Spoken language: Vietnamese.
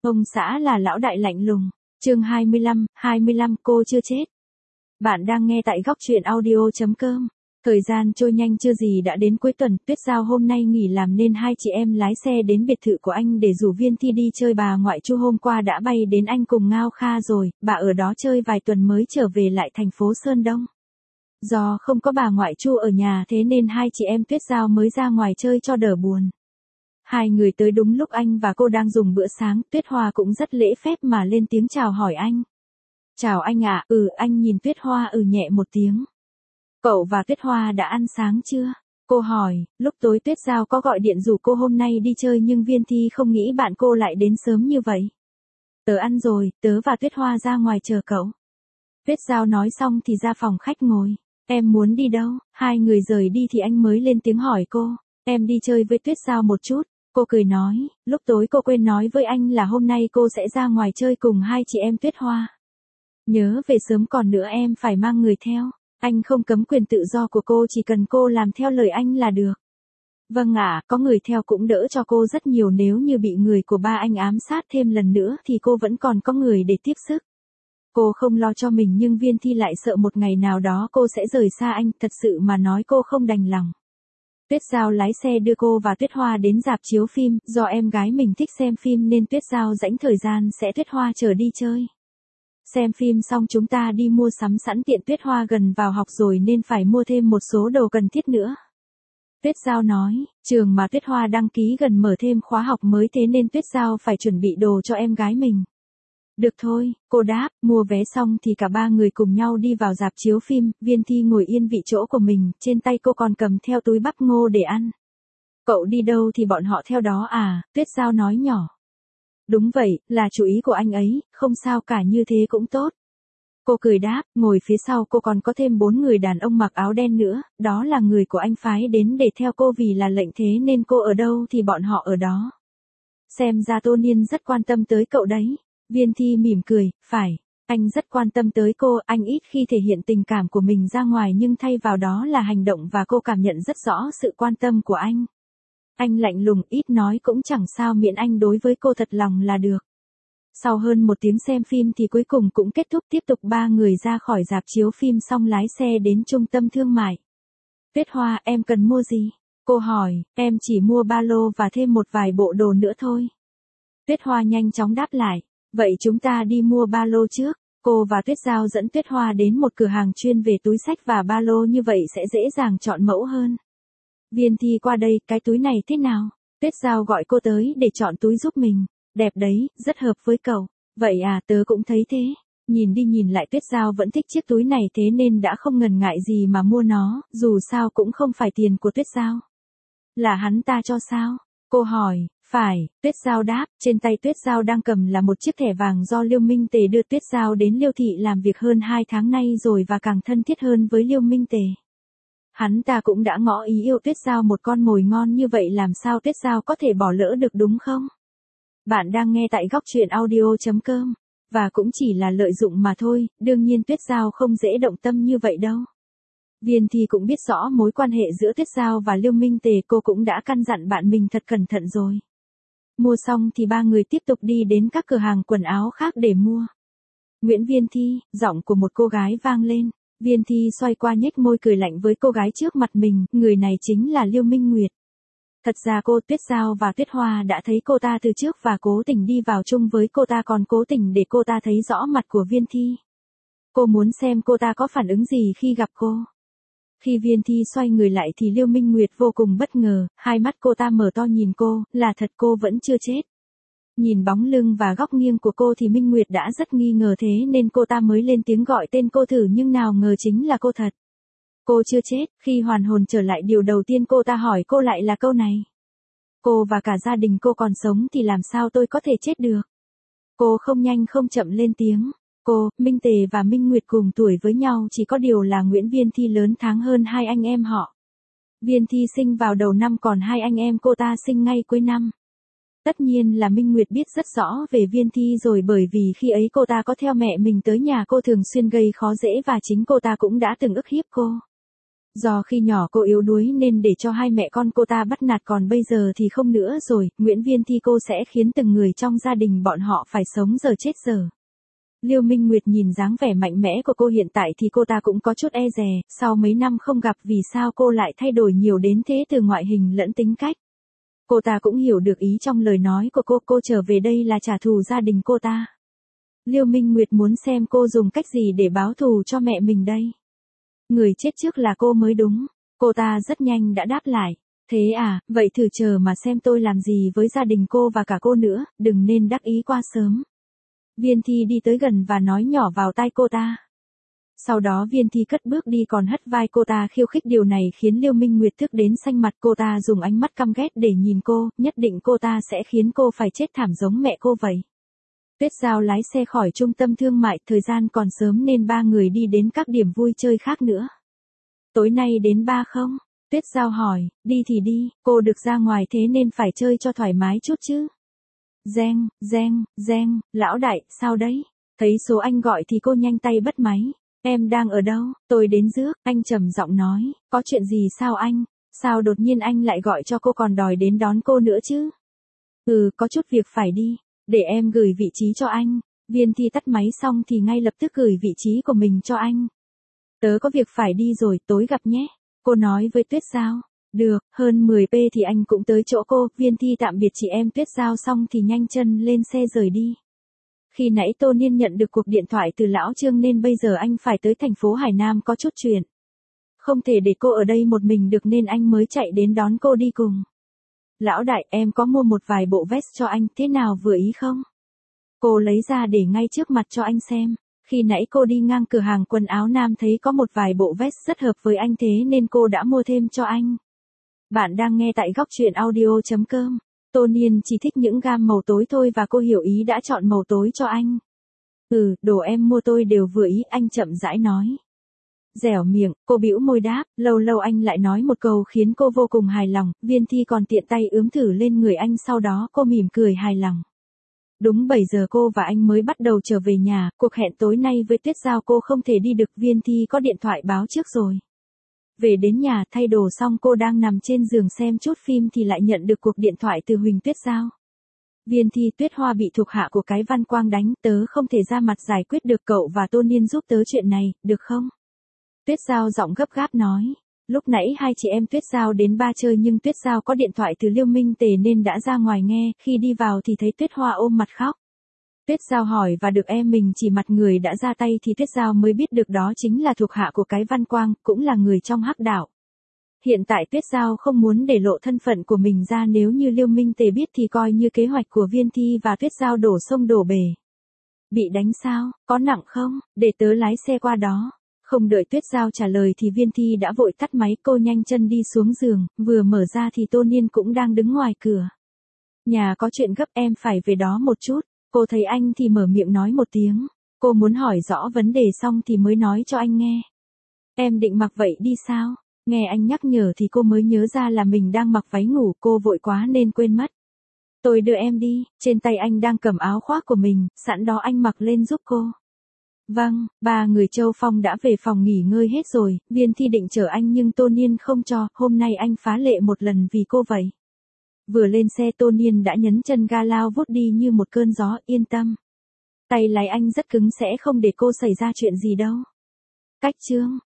Ông xã là lão đại lạnh lùng. Chương 25, cô chưa chết. Bạn đang nghe tại góc truyện audio.com. Thời gian trôi nhanh chưa gì đã đến cuối tuần, Tuyết Giao hôm nay nghỉ làm nên hai chị em lái xe đến biệt thự của anh để rủ Viên Thi đi chơi. Bà ngoại Chu hôm qua đã bay đến Anh cùng Ngao Kha rồi, bà ở đó chơi vài tuần mới trở về lại thành phố Sơn Đông. Do không có bà ngoại Chu ở nhà thế nên hai chị em Tuyết Giao mới ra ngoài chơi cho đỡ buồn. Hai người tới đúng lúc anh và cô đang dùng bữa sáng, Tuyết Hoa cũng rất lễ phép mà lên tiếng chào hỏi anh. Chào anh ạ, anh nhìn Tuyết Hoa nhẹ một tiếng. Cậu và Tuyết Hoa đã ăn sáng chưa? Cô hỏi, lúc tối Tuyết Giao có gọi điện rủ cô hôm nay đi chơi nhưng Viên Thi không nghĩ bạn cô lại đến sớm như vậy. Tớ ăn rồi, tớ và Tuyết Hoa ra ngoài chờ cậu. Tuyết Giao nói xong thì ra phòng khách ngồi. Em muốn đi đâu? Hai người rời đi thì anh mới lên tiếng hỏi cô. Em đi chơi với Tuyết Giao một chút. Cô cười nói, lúc tối cô quên nói với anh là hôm nay cô sẽ ra ngoài chơi cùng hai chị em Tuyết Hoa. Nhớ về sớm, còn nữa em phải mang người theo. Anh không cấm quyền tự do của cô, chỉ cần cô làm theo lời anh là được. Vâng ạ, có người theo cũng đỡ cho cô rất nhiều, nếu như bị người của ba anh ám sát thêm lần nữa thì cô vẫn còn có người để tiếp sức. Cô không lo cho mình nhưng Viên Thi lại sợ một ngày nào đó cô sẽ rời xa anh, thật sự mà nói cô không đành lòng. Tuyết Giao lái xe đưa cô và Tuyết Hoa đến rạp chiếu phim, do em gái mình thích xem phim nên Tuyết Giao rảnh thời gian sẽ Tuyết Hoa chở đi chơi. Xem phim xong chúng ta đi mua sắm sẵn tiện, Tuyết Hoa gần vào học rồi nên phải mua thêm một số đồ cần thiết nữa. Tuyết Giao nói, trường mà Tuyết Hoa đăng ký gần mở thêm khóa học mới thế nên Tuyết Giao phải chuẩn bị đồ cho em gái mình. Được thôi, cô đáp, mua vé xong thì cả ba người cùng nhau đi vào rạp chiếu phim, Viên Thi ngồi yên vị chỗ của mình, trên tay cô còn cầm theo túi bắp ngô để ăn. Cậu đi đâu thì bọn họ theo đó à? Tuyết Giao nói nhỏ. Đúng vậy, là chủ ý của anh ấy, không sao cả, như thế cũng tốt. Cô cười đáp, ngồi phía sau cô còn có thêm 4 người đàn ông mặc áo đen nữa, đó là người của anh phái đến để theo cô vì là lệnh thế nên cô ở đâu thì bọn họ ở đó. Xem ra Tô Niên rất quan tâm tới cậu đấy. Viên Thi mỉm cười, phải, anh rất quan tâm tới cô, anh ít khi thể hiện tình cảm của mình ra ngoài nhưng thay vào đó là hành động và cô cảm nhận rất rõ sự quan tâm của anh. Anh lạnh lùng, ít nói cũng chẳng sao miễn anh đối với cô thật lòng là được. Sau hơn một tiếng xem phim thì cuối cùng cũng kết thúc, tiếp tục ba người ra khỏi rạp chiếu phim xong lái xe đến trung tâm thương mại. Tuyết Hoa, em cần mua gì? Cô hỏi, em chỉ mua ba lô và thêm một vài bộ đồ nữa thôi. Tuyết Hoa nhanh chóng đáp lại. Vậy chúng ta đi mua ba lô trước. Cô và Tuyết Giao dẫn Tuyết Hoa đến một cửa hàng chuyên về túi xách và ba lô, như vậy sẽ dễ dàng chọn mẫu hơn. Viên Thi qua đây, cái túi này thế nào? Tuyết Giao gọi cô tới để chọn túi giúp mình. Đẹp đấy, rất hợp với cậu. Vậy à, tớ cũng thấy thế. Nhìn đi nhìn lại Tuyết Giao vẫn thích chiếc túi này thế nên đã không ngần ngại gì mà mua nó, dù sao cũng không phải tiền của Tuyết Giao. Là hắn ta cho sao? Cô hỏi. Phải, Tuyết Giao đáp, trên tay Tuyết Giao đang cầm là một chiếc thẻ vàng do Liêu Minh Tề đưa Tuyết Giao đến Liêu thị làm việc hơn 2 tháng nay rồi và càng thân thiết hơn với Liêu Minh Tề. Hắn ta cũng đã ngỏ ý yêu Tuyết Giao, một con mồi ngon như vậy làm sao Tuyết Giao có thể bỏ lỡ được, đúng không? Bạn đang nghe tại góc truyện audio.com, và cũng chỉ là lợi dụng mà thôi, đương nhiên Tuyết Giao không dễ động tâm như vậy đâu. Viên Thi cũng biết rõ mối quan hệ giữa Tuyết Giao và Liêu Minh Tề, cô cũng đã căn dặn bạn mình thật cẩn thận rồi. Mua xong thì ba người tiếp tục đi đến các cửa hàng quần áo khác để mua. Nguyễn Viên Thi, giọng của một cô gái vang lên. Viên Thi xoay qua nhếch môi cười lạnh với cô gái trước mặt mình, người này chính là Liêu Minh Nguyệt. Thật ra cô, Tuyết Giao và Tuyết Hoa đã thấy cô ta từ trước và cố tình đi vào chung với cô ta, còn cố tình để cô ta thấy rõ mặt của Viên Thi. Cô muốn xem cô ta có phản ứng gì khi gặp cô. Khi Viên Thi xoay người lại thì Liêu Minh Nguyệt vô cùng bất ngờ, hai mắt cô ta mở to nhìn cô, là thật cô vẫn chưa chết. Nhìn bóng lưng và góc nghiêng của cô thì Minh Nguyệt đã rất nghi ngờ, thế nên cô ta mới lên tiếng gọi tên cô thử, nhưng nào ngờ chính là cô thật. Cô chưa chết. Khi hoàn hồn trở lại, điều đầu tiên cô ta hỏi cô lại là câu này. Cô và cả gia đình cô còn sống thì làm sao tôi có thể chết được? Cô không nhanh không chậm lên tiếng. Cô, Minh Tề và Minh Nguyệt cùng tuổi với nhau, chỉ có điều là Nguyễn Viên Thi lớn tháng hơn hai anh em họ. Viên Thi sinh vào đầu năm còn hai anh em cô ta sinh ngay cuối năm. Tất nhiên là Minh Nguyệt biết rất rõ về Viên Thi rồi, bởi vì khi ấy cô ta có theo mẹ mình tới nhà cô, thường xuyên gây khó dễ và chính cô ta cũng đã từng ức hiếp cô. Do khi nhỏ cô yếu đuối nên để cho hai mẹ con cô ta bắt nạt, còn bây giờ thì không nữa rồi, Nguyễn Viên Thi cô sẽ khiến từng người trong gia đình bọn họ phải sống giờ chết giờ. Liêu Minh Nguyệt nhìn dáng vẻ mạnh mẽ của cô hiện tại thì cô ta cũng có chút e dè, sau mấy năm không gặp vì sao cô lại thay đổi nhiều đến thế từ ngoại hình lẫn tính cách. Cô ta cũng hiểu được ý trong lời nói của cô trở về đây là trả thù gia đình cô ta. Liêu Minh Nguyệt muốn xem cô dùng cách gì để báo thù cho mẹ mình đây. Người chết trước là cô mới đúng. Cô ta rất nhanh đã đáp lại. Thế à, vậy thử chờ mà xem tôi làm gì với gia đình cô và cả cô nữa, đừng nên đắc ý quá sớm. Viên Thi đi tới gần và nói nhỏ vào tai cô ta. Sau đó Viên Thi cất bước đi còn hất vai cô ta khiêu khích, điều này khiến Liêu Minh Nguyệt tức đến xanh mặt. Cô ta dùng ánh mắt căm ghét để nhìn cô, nhất định cô ta sẽ khiến cô phải chết thảm giống mẹ cô vậy. Tuyết Giao lái xe khỏi trung tâm thương mại, thời gian còn sớm nên ba người đi đến các điểm vui chơi khác nữa. Tối nay đến bar không? Tuyết Giao hỏi, đi thì đi, cô được ra ngoài thế nên phải chơi cho thoải mái chút chứ. Reng, lão đại, sao đấy? Thấy số anh gọi thì cô nhanh tay bắt máy. Em đang ở đâu? Tôi đến rước, anh trầm giọng nói, có chuyện gì sao anh? Sao đột nhiên anh lại gọi cho cô còn đòi đến đón cô nữa chứ? Có chút việc phải đi, để em gửi vị trí cho anh. Viên Thi tắt máy xong thì ngay lập tức gửi vị trí của mình cho anh. Tớ có việc phải đi rồi, tối gặp nhé. Cô nói với Tuyết Giao. Được, hơn 10p thì anh cũng tới chỗ cô. Viên Thi tạm biệt chị em Tuyết Giao xong thì nhanh chân lên xe rời đi. Khi nãy Tô Niên nhận được cuộc điện thoại từ lão Trương nên bây giờ anh phải tới thành phố Hải Nam có chút chuyện. Không thể để cô ở đây một mình được nên anh mới chạy đến đón cô đi cùng. Lão đại, em có mua một vài bộ vest cho anh, thế nào vừa ý không? Cô lấy ra để ngay trước mặt cho anh xem. Khi nãy cô đi ngang cửa hàng quần áo nam thấy có một vài bộ vest rất hợp với anh thế nên cô đã mua thêm cho anh. Bạn đang nghe tại góc truyện audio.com. Tô Niên chỉ thích những gam màu tối thôi và cô hiểu ý đã chọn màu tối cho anh. Đồ em mua tôi đều vừa ý, anh chậm rãi nói. Dẻo miệng, cô bĩu môi đáp, lâu lâu anh lại nói một câu khiến cô vô cùng hài lòng. Viên Thi còn tiện tay ướm thử lên người anh, sau đó cô mỉm cười hài lòng. Đúng 7 giờ cô và anh mới bắt đầu trở về nhà, cuộc hẹn tối nay với Tuyết Giao cô không thể đi được, Viên Thi có điện thoại báo trước rồi. Về đến nhà thay đồ xong cô đang nằm trên giường xem chút phim thì lại nhận được cuộc điện thoại từ Huỳnh Tuyết Giao. Viên Thi, Tuyết Hoa bị thuộc hạ của cái Văn Quang đánh, tớ không thể ra mặt giải quyết được, cậu và Tô Niên giúp tớ chuyện này, được không? Tuyết Giao giọng gấp gáp nói. Lúc nãy hai chị em Tuyết Giao đến ba chơi nhưng Tuyết Giao có điện thoại từ Liêu Minh Tề nên đã ra ngoài nghe, khi đi vào thì thấy Tuyết Hoa ôm mặt khóc. Tuyết Giao hỏi và được em mình chỉ mặt người đã ra tay thì Tuyết Giao mới biết được đó chính là thuộc hạ của cái Văn Quang, cũng là người trong hắc đạo. Hiện tại Tuyết Giao không muốn để lộ thân phận của mình ra, nếu như Liêu Minh Tề biết thì coi như kế hoạch của Viên Thi và Tuyết Giao đổ sông đổ bể. Bị đánh sao, có nặng không, để tớ lái xe qua đó. Không đợi Tuyết Giao trả lời thì Viên Thi đã vội tắt máy, cô nhanh chân đi xuống giường, vừa mở ra thì Tô Niên cũng đang đứng ngoài cửa. Nhà có chuyện gấp, em phải về đó một chút. Cô thấy anh thì mở miệng nói một tiếng. Cô muốn hỏi rõ vấn đề xong thì mới nói cho anh nghe. Em định mặc vậy đi sao? Nghe anh nhắc nhở thì cô mới nhớ ra là mình đang mặc váy ngủ, cô vội quá nên quên mất. Tôi đưa em đi, trên tay anh đang cầm áo khoác của mình, sẵn đó anh mặc lên giúp cô. Vâng, ba người Châu Phong đã về phòng nghỉ ngơi hết rồi, Viên Thi định chở anh nhưng Tô Niên không cho, hôm nay anh phá lệ một lần vì cô vậy. Vừa lên xe Tô Niên đã nhấn chân ga lao vút đi như một cơn gió, yên tâm. Tay lái anh rất cứng sẽ không để cô xảy ra chuyện gì đâu. Cách chương.